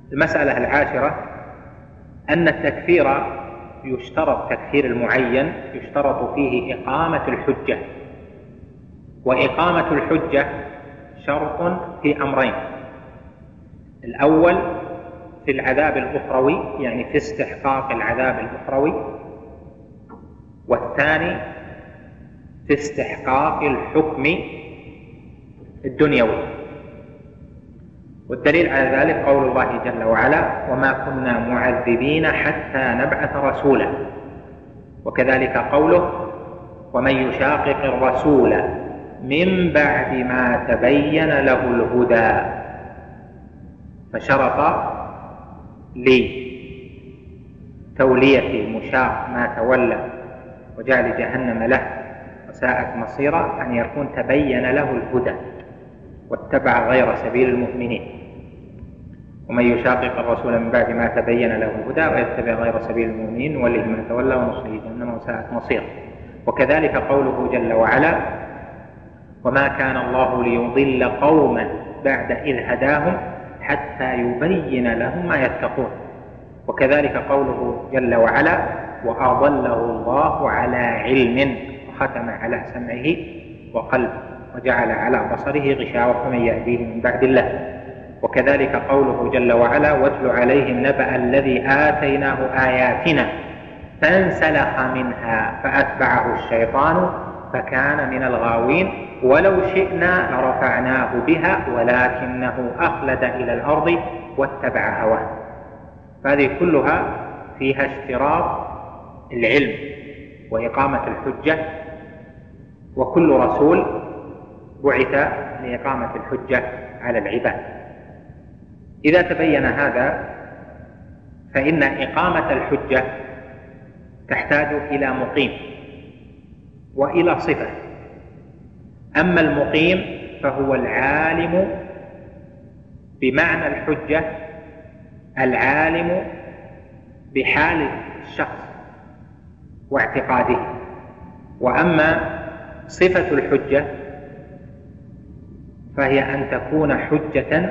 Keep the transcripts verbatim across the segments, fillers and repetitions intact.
المسألة العاشرة أن التكفير يشترط، تكفير المعين يشترط فيه إقامة الحجة، وإقامة الحجة شرط في أمرين: الأول في العذاب الأخروي، يعني في استحقاق العذاب الأخروي، والثاني في استحقاق الحكم الدنيوي. والدليل على ذلك قول الله جل وعلا: وما كنا معذبين حتى نبعث رسولا. وكذلك قوله: ومن يشاقق الرسول من بعد ما تبين له الهدى. فشرط لتولية المشاق ما تولى وجعل جهنم له وساءت مصيرا أن يكون تبين له الهدى واتبع غير سبيل المؤمنين. ومن يشاقق الرسول من بعد ما تبين له الهدى ويتبع غير سبيل المؤمنين نوله ما تولى ونصله جهنم وساءت مصيرا. وكذلك قوله جل وعلا: وما كان الله ليضل قوما بعد إذ هداهم حتى يبين لهم ما يتقون. وكذلك قوله جل وعلا: وأضله الله على علم وختم على سمعه وقلبه وجعل على بصره غشاوة فمن يهديه من بعد الله. وكذلك قوله جل وعلا: واتل عليهم نبأ الذي آتيناه آياتنا فانسلخ منها فأتبعه الشيطان فكان من الغاوين ولو شئنا لرفعناه بها ولكنه أخلد إلى الأرض واتبع هواه. هذه كلها فيها اشتراط العلم وإقامة الحجة، وكل رسول بعث لإقامة الحجة على العباد. إذا تبين هذا فإن إقامة الحجة تحتاج إلى مقيم وإلى صفة. أما المقيم فهو العالم بمعنى الحجة، العالم بحال الشخص واعتقاده. وأما صفة الحجة فهي أن تكون حجة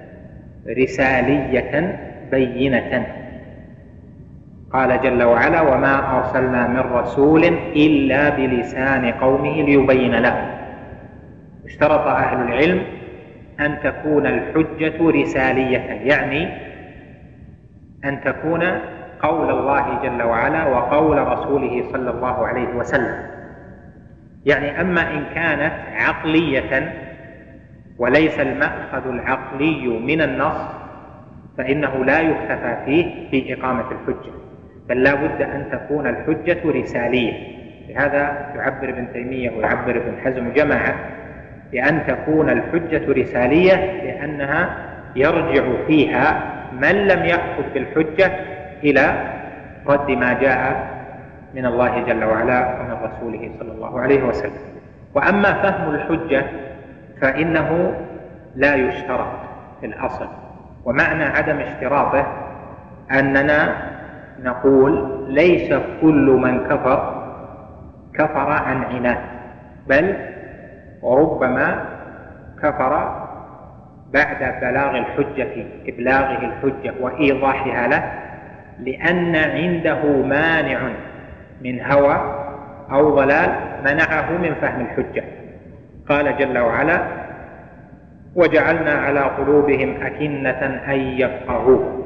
رسالية بينة. قال جل وعلا: وما أرسلنا من رسول إلا بلسان قومه ليبين لهم. اشترط أهل العلم أن تكون الحجة رسالية، يعني أن تكون قول الله جل وعلا وقول رسوله صلى الله عليه وسلم. يعني أما إن كانت عقلية وليس المأخذ العقلي من النص فإنه لا يكتفى فيه في إقامة الحجة، بل لا بد أن تكون الحجة رسالية. لهذا يعبر ابن تيمية ويعبر ابن حزم جماعة بأن تكون الحجة رسالية، لأنها يرجع فيها من لم يأخذ بالحجة إلى رد ما جاء من الله جل وعلا ومن رسوله صلى الله عليه وسلم. وأما فهم الحجة فإنه لا يشترط في الأصل، ومعنى عدم اشتراطه أننا نقول ليس كل من كفر كفر عن عناد، بل وربما كفر بعد بلاغ الحجة، إبلاغه الحجة وإيضاحها له، لأن عنده مانع من هوى أو ضلال منعه من فهم الحجة. قال جل وعلا: وجعلنا على قلوبهم أكنة أن يفقهوه.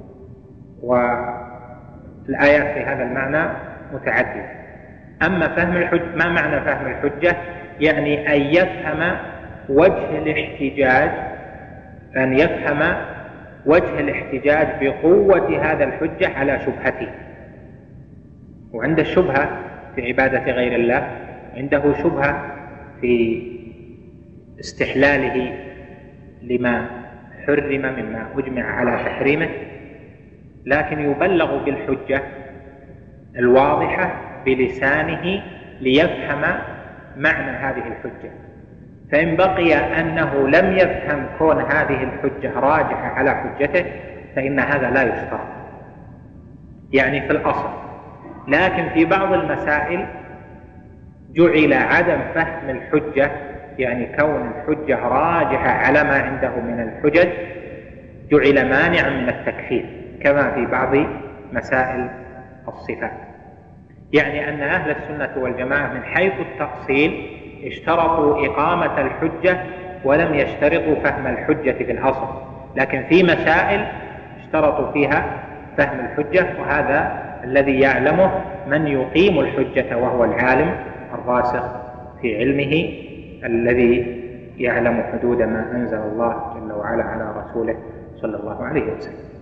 والآيات في هذا المعنى متعددة. أما فهم الحجة، ما معنى فهم الحجة؟ يعني أن يفهم وجه الاحتجاج، أن يفهم وجه الاحتجاج بقوة هذا الحجة على شبهته. وعند الشبهة في عبادة غير الله، عنده شبهة في استحلاله لما حرم مما أجمع على تحريمه، لكن يبلغ بالحجة الواضحة بلسانه ليفهم معنى هذه الحجة. فإن بقي أنه لم يفهم كون هذه الحجة راجحة على حجته فإن هذا لا يشترط، يعني في الأصل. لكن في بعض المسائل جعل عدم فهم الحجة، يعني كون الحجة راجحة على ما عنده من الحجج، جعل مانعا من التكفير كما في بعض مسائل الصفات. يعني أن أهل السنة والجماعة من حيث التأصيل اشترطوا إقامة الحجة ولم يشترطوا فهم الحجة في الأصل، لكن في مسائل اشترطوا فيها فهم الحجة، وهذا الذي يعلمه من يقيم الحجة وهو العالم الراسخ في علمه الذي يعلم حدود ما أنزل الله جل وعلا على رسوله صلى الله عليه وسلم.